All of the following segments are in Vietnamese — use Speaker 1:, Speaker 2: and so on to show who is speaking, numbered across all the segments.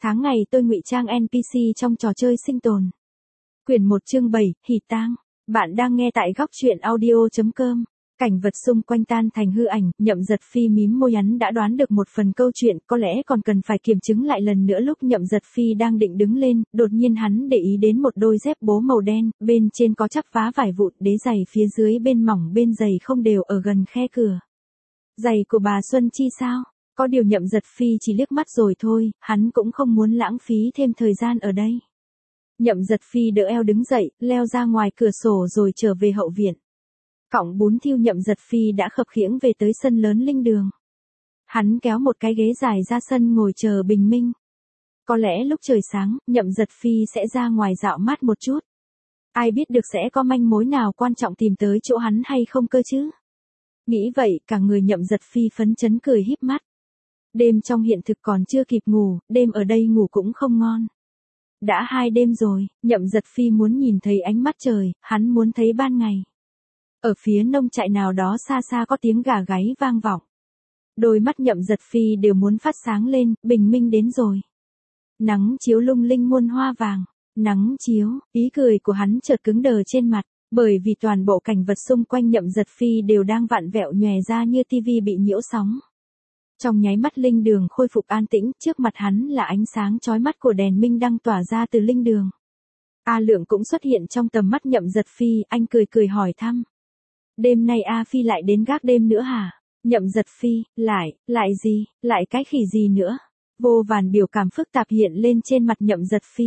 Speaker 1: Tháng ngày tôi ngụy trang NPC trong trò chơi sinh tồn. Quyển 1 chương 7, Hỉ tang. Bạn đang nghe tại góc truyện audio.com. Cảnh vật xung quanh tan thành hư ảnh, Nhậm Giật Phi mím môi hắn đã đoán được một phần câu chuyện, có lẽ còn cần phải kiểm chứng lại lần nữa. Lúc Nhậm Giật Phi đang định đứng lên, đột nhiên hắn để ý đến một đôi dép bố màu đen, bên trên có chắp vá vải vụn, đế giày phía dưới bên mỏng bên dày không đều ở gần khe cửa. Giày của bà Xuân Chi sao? Có điều Nhậm Giật Phi chỉ liếc mắt rồi thôi, hắn cũng không muốn lãng phí thêm thời gian ở đây. Nhậm Giật Phi đỡ eo đứng dậy, leo ra ngoài cửa sổ rồi trở về hậu viện. Cọng bún thiêu Nhậm Giật Phi đã khập khiễng về tới sân lớn linh đường. Hắn kéo một cái ghế dài ra sân ngồi chờ bình minh. Có lẽ lúc trời sáng, Nhậm Giật Phi sẽ ra ngoài dạo mát một chút. Ai biết được sẽ có manh mối nào quan trọng tìm tới chỗ hắn hay không cơ chứ? Nghĩ vậy, cả người Nhậm Giật Phi phấn chấn cười híp mắt. Đêm trong hiện thực còn chưa kịp ngủ, đêm ở đây ngủ cũng không ngon. Đã 2 đêm rồi, Nhậm Giật Phi muốn nhìn thấy ánh mắt trời, hắn muốn thấy ban ngày. Ở phía nông trại nào đó xa xa có tiếng gà gáy vang vọng. Đôi mắt Nhậm Giật Phi đều muốn phát sáng lên, bình minh đến rồi. Nắng chiếu lung linh muôn hoa vàng, nắng chiếu, ý cười của hắn chợt cứng đờ trên mặt, bởi vì toàn bộ cảnh vật xung quanh Nhậm Giật Phi đều đang vặn vẹo nhòe ra như tivi bị nhiễu sóng. Trong nháy mắt linh đường khôi phục an tĩnh, trước mặt hắn là ánh sáng chói mắt của đèn minh đang tỏa ra từ linh đường. A Lượng cũng xuất hiện trong tầm mắt Nhậm Giật Phi, anh cười cười hỏi thăm. Đêm nay A Phi lại đến gác đêm nữa hả? Nhậm Giật Phi, lại gì, lại cái khỉ gì nữa? Vô vàn biểu cảm phức tạp hiện lên trên mặt Nhậm Giật Phi.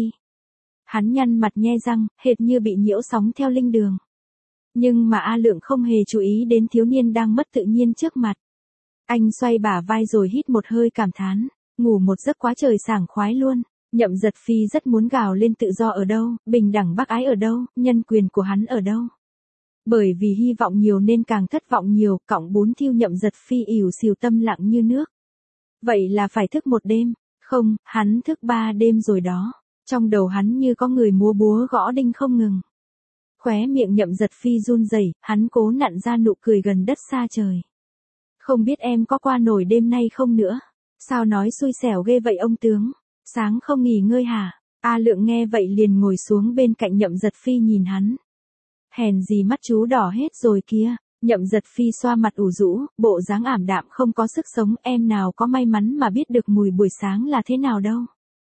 Speaker 1: Hắn nhăn mặt nhe răng, hệt như bị nhiễu sóng theo linh đường. Nhưng mà A Lượng không hề chú ý đến thiếu niên đang mất tự nhiên trước mặt. Anh xoay bả vai rồi hít một hơi cảm thán, ngủ một giấc quá trời sảng khoái luôn. Nhậm Giật Phi rất muốn gào lên tự do ở đâu, bình đẳng bác ái ở đâu, nhân quyền của hắn ở đâu. Bởi vì hy vọng nhiều nên càng thất vọng nhiều, cọng bún thiêu Nhậm Giật Phi ỉu xìu tâm lặng như nước. Vậy là phải thức 1 đêm, không, hắn thức 3 đêm rồi đó. Trong đầu hắn như có người múa búa gõ đinh không ngừng. Khóe miệng Nhậm Giật Phi run rẩy, hắn cố nặn ra nụ cười gần đất xa trời. Không biết em có qua nổi đêm nay không nữa? Sao nói xui xẻo ghê vậy ông tướng? Sáng không nghỉ ngơi hả? A Lượng nghe vậy liền ngồi xuống bên cạnh Nhậm Giật Phi nhìn hắn. Hèn gì mắt chú đỏ hết rồi kia. Nhậm Giật Phi xoa mặt ủ rũ, bộ dáng ảm đạm không có sức sống, em nào có may mắn mà biết được mùi buổi sáng là thế nào đâu.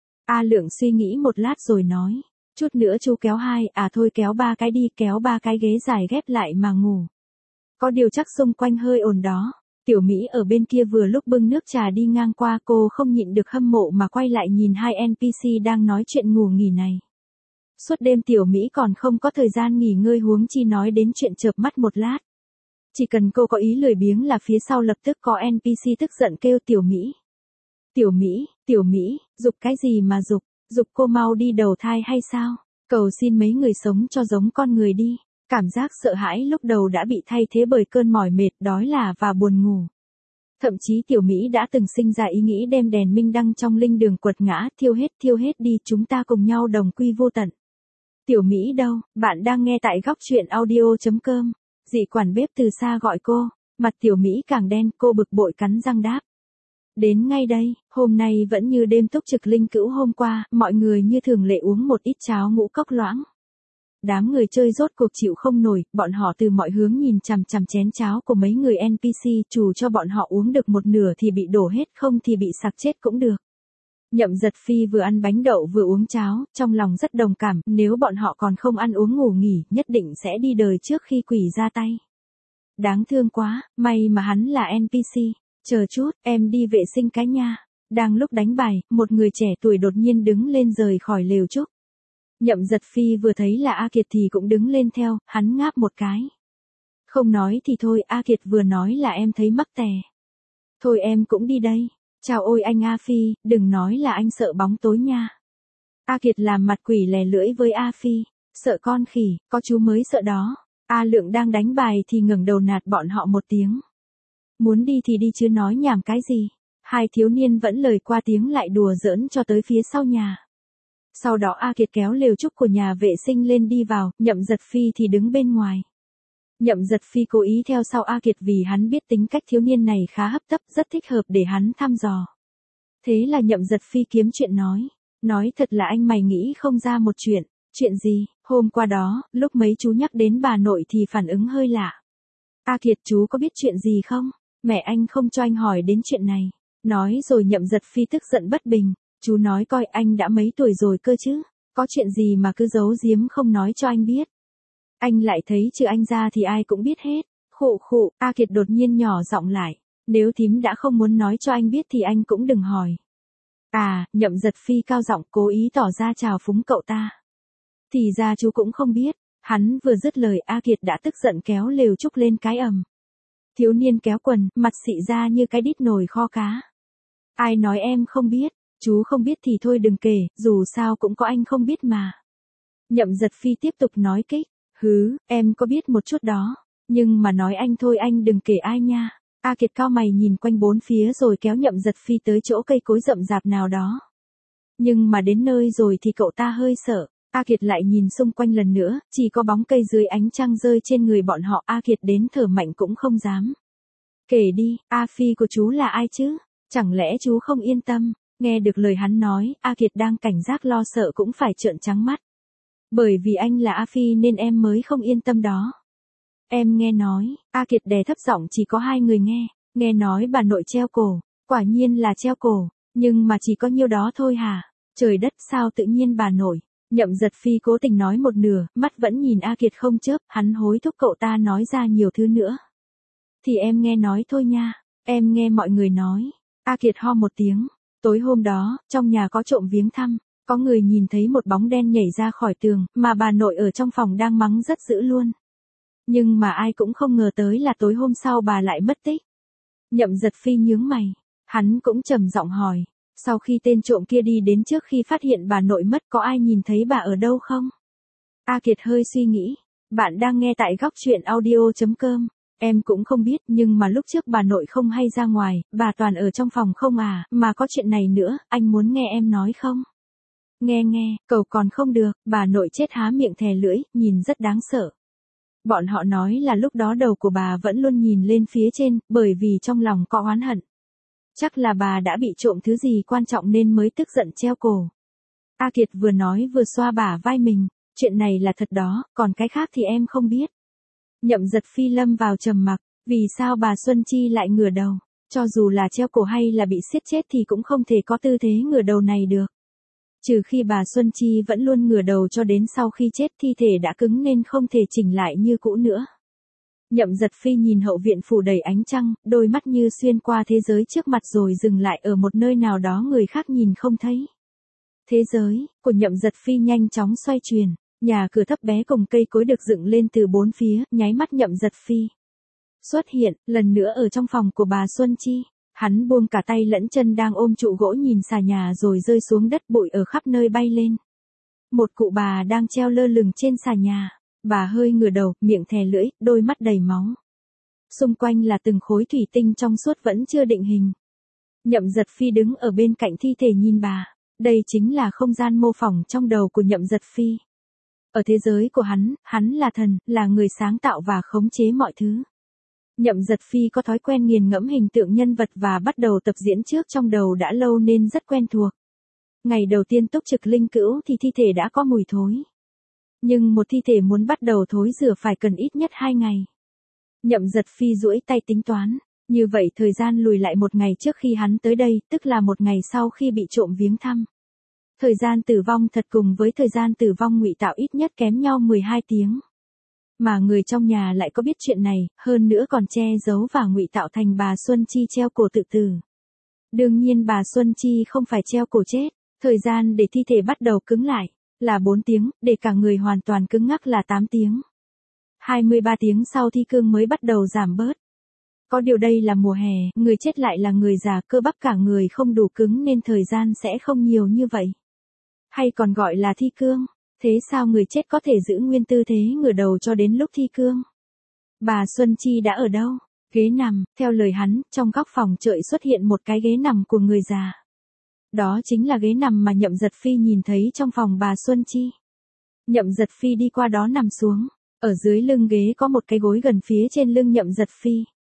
Speaker 1: A Lượng suy nghĩ một lát rồi nói, chút nữa chú kéo 2, thôi kéo 3 cái đi, kéo 3 cái ghế dài ghép lại mà ngủ. Có điều chắc xung quanh hơi ồn đó. Tiểu Mỹ ở bên kia vừa lúc bưng nước trà đi ngang qua, cô không nhịn được hâm mộ mà quay lại nhìn 2 NPC đang nói chuyện ngủ nghỉ này. Suốt đêm Tiểu Mỹ còn không có thời gian nghỉ ngơi huống chi nói đến chuyện chợp mắt một lát. Chỉ cần cô có ý lười biếng là phía sau lập tức có NPC tức giận kêu Tiểu Mỹ. Tiểu Mỹ, giục cái gì mà giục, giục cô mau đi đầu thai hay sao? Cầu xin mấy người sống cho giống con người đi. Cảm giác sợ hãi lúc đầu đã bị thay thế bởi cơn mỏi mệt, đói là và buồn ngủ. Thậm chí Tiểu Mỹ đã từng sinh ra ý nghĩ đem đèn minh đăng trong linh đường quật ngã, thiêu hết đi, chúng ta cùng nhau đồng quy vô tận. Tiểu Mỹ đâu? Bạn đang nghe tại góc truyện audio.com. Dị quản bếp từ xa gọi cô, mặt Tiểu Mỹ càng đen, cô bực bội cắn răng đáp. Đến ngay đây, hôm nay vẫn như đêm túc trực linh cữu hôm qua, mọi người như thường lệ uống một ít cháo ngũ cốc loãng. Đám người chơi rốt cuộc chịu không nổi, bọn họ từ mọi hướng nhìn chằm chằm chén cháo của mấy người NPC, chủ cho bọn họ uống được một nửa thì bị đổ hết, không thì bị sặc chết cũng được. Nhậm Giật Phi vừa ăn bánh đậu vừa uống cháo, trong lòng rất đồng cảm, nếu bọn họ còn không ăn uống ngủ nghỉ, nhất định sẽ đi đời trước khi quỷ ra tay. Đáng thương quá, may mà hắn là NPC. Chờ chút, em đi vệ sinh cái nha. Đang lúc đánh bài, một người trẻ tuổi đột nhiên đứng lên rời khỏi lều trúc. Nhậm Giật Phi vừa thấy là A Kiệt thì cũng đứng lên theo, hắn ngáp một cái. Không nói thì thôi, A Kiệt vừa nói là em thấy mắc tè. Thôi em cũng đi đây. Chào ôi anh A Phi, đừng nói là anh sợ bóng tối nha. A Kiệt làm mặt quỷ lè lưỡi với A Phi. Sợ con khỉ, có chú mới sợ đó. A Lượng đang đánh bài thì ngẩng đầu nạt bọn họ một tiếng. Muốn đi thì đi chứ nói nhảm cái gì. 2 thiếu niên vẫn lời qua tiếng lại đùa giỡn cho tới phía sau nhà. Sau đó A Kiệt kéo lều trúc của nhà vệ sinh lên đi vào, Nhậm Giật Phi thì đứng bên ngoài. Nhậm Giật Phi cố ý theo sau A Kiệt vì hắn biết tính cách thiếu niên này khá hấp tấp, rất thích hợp để hắn thăm dò. Thế là Nhậm Giật Phi kiếm chuyện nói thật là anh mày nghĩ không ra một chuyện. Chuyện gì? Hôm qua đó, lúc mấy chú nhắc đến bà nội thì phản ứng hơi lạ. A Kiệt, chú có biết chuyện gì không? Mẹ anh không cho anh hỏi đến chuyện này. Nói rồi Nhậm Giật Phi tức giận bất bình. Chú nói coi anh đã mấy tuổi rồi cơ chứ? Có chuyện gì mà cứ giấu giếm không nói cho anh biết? Anh lại thấy trừ anh ra thì ai cũng biết hết. Khụ khụ, A Kiệt đột nhiên nhỏ giọng lại. Nếu thím đã không muốn nói cho anh biết thì anh cũng đừng hỏi. À, Nhậm Giật Phi cao giọng cố ý tỏ ra trào phúng cậu ta. Thì ra chú cũng không biết. Hắn vừa dứt lời A Kiệt đã tức giận kéo lều trúc lên cái ầm. Thiếu niên kéo quần, mặt xị ra như cái đít nồi kho cá. Ai nói em không biết, chú không biết thì thôi đừng kể, dù sao cũng có anh không biết mà. Nhậm Giật Phi tiếp tục nói kích, em có biết một chút đó, nhưng mà nói anh thôi anh đừng kể ai nha. A Kiệt cao mày nhìn quanh bốn phía rồi kéo Nhậm Giật Phi tới chỗ cây cối rậm rạp nào đó. Nhưng mà đến nơi rồi thì cậu ta hơi sợ. A Kiệt lại nhìn xung quanh lần nữa, chỉ có bóng cây dưới ánh trăng rơi trên người bọn họ. A Kiệt đến thở mạnh cũng không dám. Kể đi, A Phi của chú là ai chứ? Chẳng lẽ chú không yên tâm? Nghe được lời hắn nói, A Kiệt đang cảnh giác lo sợ cũng phải trợn trắng mắt. Bởi vì anh là A Phi nên em mới không yên tâm đó. Em nghe nói, A Kiệt đè thấp giọng chỉ có hai người nghe nói bà nội treo cổ, quả nhiên là treo cổ, nhưng mà chỉ có nhiêu đó thôi hả? Trời đất sao tự nhiên bà nội? Nhậm Giật Phi cố tình nói một nửa, mắt vẫn nhìn A Kiệt không chớp, hắn hối thúc cậu ta nói ra nhiều thứ nữa. Thì em nghe nói thôi nha, em nghe mọi người nói. A Kiệt ho một tiếng, tối hôm đó, trong nhà có trộm viếng thăm, có người nhìn thấy một bóng đen nhảy ra khỏi tường, mà bà nội ở trong phòng đang mắng rất dữ luôn. Nhưng mà ai cũng không ngờ tới là tối hôm sau bà lại mất tích. Nhậm Giật Phi nhướng mày, hắn cũng trầm giọng hỏi. Sau khi tên trộm kia đi đến trước khi phát hiện bà nội mất có ai nhìn thấy bà ở đâu không? A Kiệt hơi suy nghĩ. Bạn đang nghe tại góc truyện audio.com. Em cũng không biết nhưng mà lúc trước bà nội không hay ra ngoài, bà toàn ở trong phòng không à, mà có chuyện này nữa, anh muốn nghe em nói không? Nghe, cậu còn không được, bà nội chết há miệng thè lưỡi, nhìn rất đáng sợ. Bọn họ nói là lúc đó đầu của bà vẫn luôn nhìn lên phía trên, bởi vì trong lòng có oán hận. Chắc là bà đã bị trộm thứ gì quan trọng nên mới tức giận treo cổ. A Kiệt vừa nói vừa xoa bả vai mình, chuyện này là thật đó, còn cái khác thì em không biết. Nhậm Giật Phi lâm vào trầm mặc, vì sao bà Xuân Chi lại ngửa đầu, cho dù là treo cổ hay là bị siết chết thì cũng không thể có tư thế ngửa đầu này được. Trừ khi bà Xuân Chi vẫn luôn ngửa đầu cho đến sau khi chết thi thể đã cứng nên không thể chỉnh lại như cũ nữa. Nhậm Giật Phi nhìn hậu viện phủ đầy ánh trăng, đôi mắt như xuyên qua thế giới trước mặt rồi dừng lại ở một nơi nào đó người khác nhìn không thấy. Thế giới của Nhậm Giật Phi nhanh chóng xoay chuyển, nhà cửa thấp bé cùng cây cối được dựng lên từ bốn phía, nháy mắt Nhậm Giật Phi xuất hiện, lần nữa ở trong phòng của bà Xuân Chi. Hắn buông cả tay lẫn chân đang ôm trụ gỗ nhìn xà nhà rồi rơi xuống đất, bụi ở khắp nơi bay lên. Một cụ bà đang treo lơ lửng trên xà nhà. Bà hơi ngửa đầu, miệng thè lưỡi, đôi mắt đầy máu. Xung quanh là từng khối thủy tinh trong suốt vẫn chưa định hình. Nhậm Giật Phi đứng ở bên cạnh thi thể nhìn bà. Đây chính là không gian mô phỏng trong đầu của Nhậm Giật Phi. Ở thế giới của hắn là thần, là người sáng tạo và khống chế mọi thứ. Nhậm Giật Phi có thói quen nghiền ngẫm hình tượng nhân vật và bắt đầu tập diễn trước trong đầu đã lâu nên rất quen thuộc. Ngày đầu tiên túc trực linh cữu thì thi thể đã có mùi thối. Nhưng một thi thể muốn bắt đầu thối rửa phải cần ít nhất 2 ngày. Nhậm Giật Phi duỗi tay tính toán, như vậy thời gian lùi lại một ngày trước khi hắn tới đây, tức là một ngày sau khi bị trộm viếng thăm. Thời gian tử vong thật cùng với thời gian tử vong ngụy tạo ít nhất kém nhau 12 tiếng. Mà người trong nhà lại có biết chuyện này, hơn nữa còn che giấu và ngụy tạo thành bà Xuân Chi treo cổ tự tử. Đương nhiên bà Xuân Chi không phải treo cổ chết, thời gian để thi thể bắt đầu cứng lại là 4 tiếng, để cả người hoàn toàn cứng ngắc là 8 tiếng. 23 tiếng sau thi cương mới bắt đầu giảm bớt. Có điều đây là mùa hè, người chết lại là người già, cơ bắp cả người không đủ cứng nên thời gian sẽ không nhiều như vậy. Hay còn gọi là thi cương. Thế sao người chết có thể giữ nguyên tư thế ngửa đầu cho đến lúc thi cương? Bà Xuân Chi đã ở đâu? Ghế nằm, theo lời hắn, trong góc phòng chợi xuất hiện một cái ghế nằm của người già. Đó chính là ghế nằm mà Nhậm Giật Phi nhìn thấy trong phòng bà Xuân Chi. Nhậm Giật Phi đi qua đó nằm xuống, ở dưới lưng ghế có một cái gối gần phía trên lưng Nhậm Giật Phi.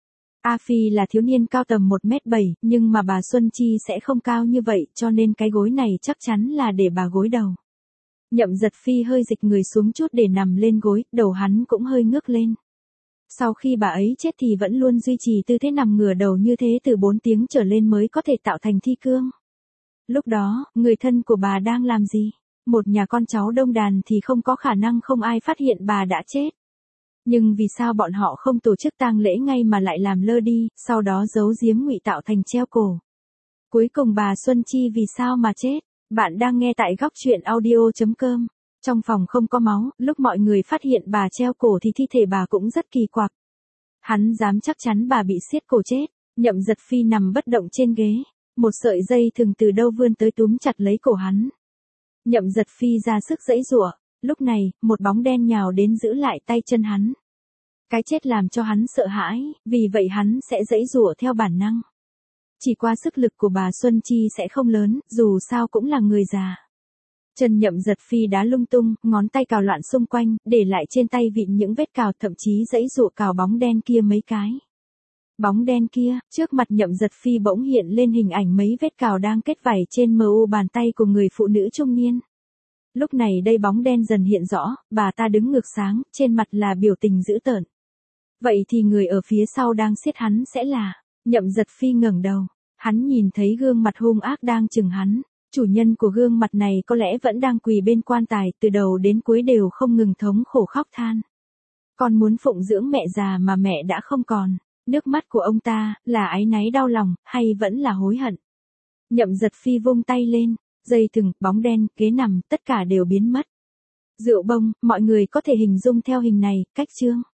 Speaker 1: A Phi là thiếu niên cao tầm 1m7, nhưng mà bà Xuân Chi sẽ không cao như vậy, cho nên cái gối này chắc chắn là để bà gối đầu. Nhậm Giật Phi hơi dịch người xuống chút để nằm lên gối, đầu hắn cũng hơi ngước lên. Sau khi bà ấy chết thì vẫn luôn duy trì tư thế nằm ngửa đầu như thế từ 4 tiếng trở lên mới có thể tạo thành thi cương. Lúc đó, người thân của bà đang làm gì? Một nhà con cháu đông đàn thì không có khả năng không ai phát hiện bà đã chết. Nhưng vì sao bọn họ không tổ chức tang lễ ngay mà lại làm lơ đi, sau đó giấu giếm ngụy tạo thành treo cổ? Cuối cùng bà Xuân Chi vì sao mà chết? Bạn đang nghe tại góc truyện audio.com. Trong phòng không có máu, lúc mọi người phát hiện bà treo cổ thì thi thể bà cũng rất kỳ quặc. Hắn dám chắc chắn bà bị siết cổ chết. Nhậm Giật Phi nằm bất động trên ghế. Một sợi dây thừng từ đâu vươn tới túm chặt lấy cổ hắn. Nhậm Giật Phi ra sức giãy giụa. Lúc này, một bóng đen nhào đến giữ lại tay chân hắn. Cái chết làm cho hắn sợ hãi, vì vậy hắn sẽ giãy giụa theo bản năng. Chỉ qua sức lực của bà Xuân Chi sẽ không lớn, dù sao cũng là người già. Chân Nhậm Giật Phi đá lung tung, ngón tay cào loạn xung quanh, để lại trên tay vịn những vết cào, thậm chí giãy giụa cào bóng đen kia mấy cái. Bóng đen kia, trước mặt Nhậm Giật Phi bỗng hiện lên hình ảnh mấy vết cào đang kết vảy trên mu bàn tay của người phụ nữ trung niên. Lúc này đây bóng đen dần hiện rõ, bà ta đứng ngược sáng, trên mặt là biểu tình dữ tợn. Vậy thì người ở phía sau đang siết hắn sẽ là... Nhậm Giật Phi ngẩng đầu, hắn nhìn thấy gương mặt hung ác đang chừng hắn. Chủ nhân của gương mặt này có lẽ vẫn đang quỳ bên quan tài, từ đầu đến cuối đều không ngừng thống khổ khóc than. Con muốn phụng dưỡng mẹ già mà mẹ đã không còn. Nước mắt của ông ta, là áy náy đau lòng, hay vẫn là hối hận? Nhậm Giật Phi vung tay lên, dây thừng, bóng đen, ghế nằm, tất cả đều biến mất. Rượu bông, mọi người có thể hình dung theo hình này, cách chương.